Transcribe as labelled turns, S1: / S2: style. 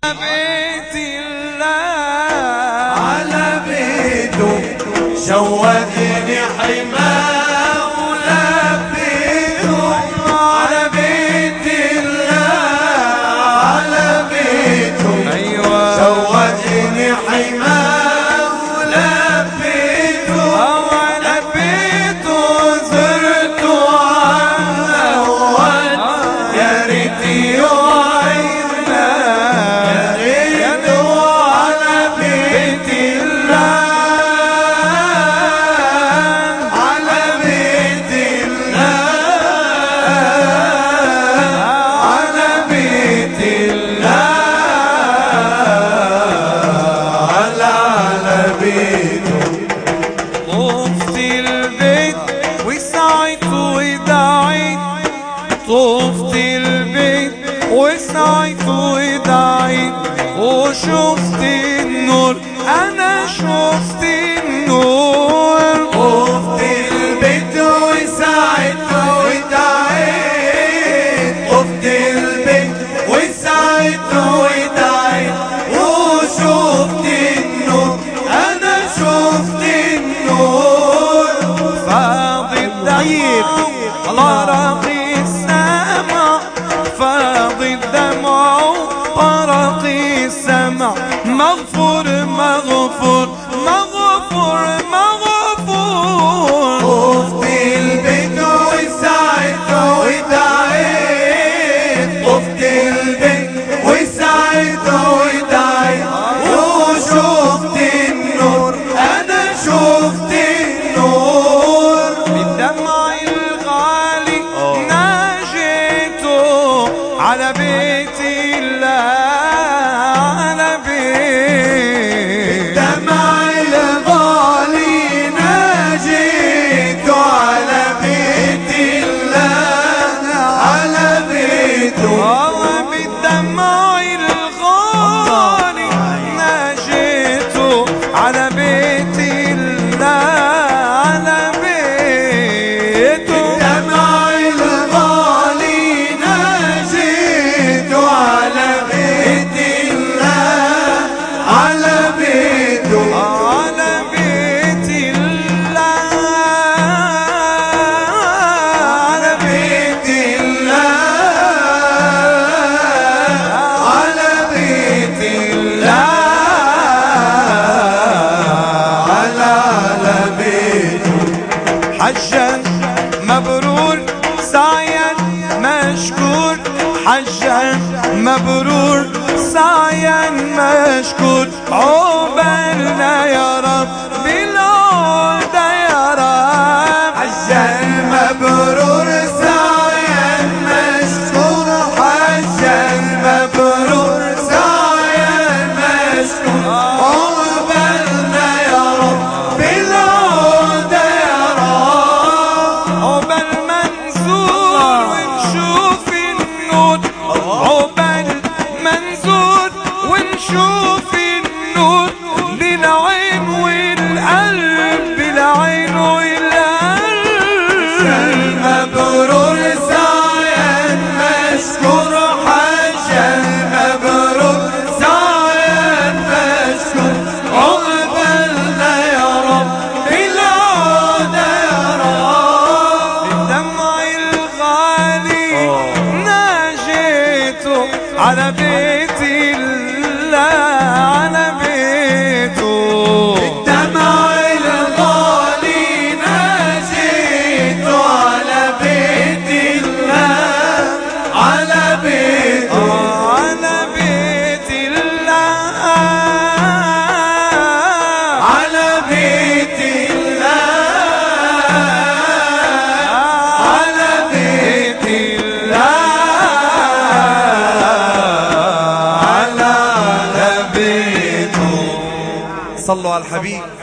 S1: بيت الله
S2: على بيته شوقني حماه ولبيته على بيت الله على بيته شوقني حماه ولبيته زرته عنه يا ريت يوعدنا على بيت الله على بيت الله على بيت الله على بيته
S1: طفت البيت وسعيت ودعيت طفت البيت وسعيت ودعيت وشفت النور انا شفت النور
S2: طفت البيت وسعيت ودعيت طفت البيت وسعيت ودعيت وشفت النور انا شفت النور
S1: فاض الدمع طرق السمع فاض الدمع طرق السمع مغفور مغفور مغفور مغفور
S2: طفت البيت وسعيت ودعيت طفت البيت وسعيت ودعيت وشفت النور انا شفت النور
S1: بالدمع الغالي ناجيته على بيت الله على بيت
S2: دمع الغالي ناجيته على بيت الله على بيته
S1: بالدمع الغالي ناجيته على بيت الله على بيته
S2: دمع الغالي ناجيته على بيت الله على بيته
S1: على بيت الله على
S2: بيت الله على بيت الله على بيته
S1: حجا مبرور سعيا مشكور حجا مبرور سعيا مشكور عقبالنا يا رب بالعودة يا رب
S2: حجا مبرور سعيا مشكور حجا مبرور سعيا مشكور عقبالنا يا رب بالعودة يا رب
S1: عقبال منزور ونشوف النور عقبال منزور ونشوف النور للعين والقلب بالعين والقلب
S2: مبرور سعيا مشكور حجا مبرور سعيا مشكور عقبالنا يا رب بالعودة يا رب
S1: الدمع الغالي ناجيته على بيت الله على بيته
S2: الدمع الغالي ناجيته على بيت الله على بيته
S1: على بيت الله
S2: على بيت الله على بيت الله على بيته
S1: صلوا على الحبيب.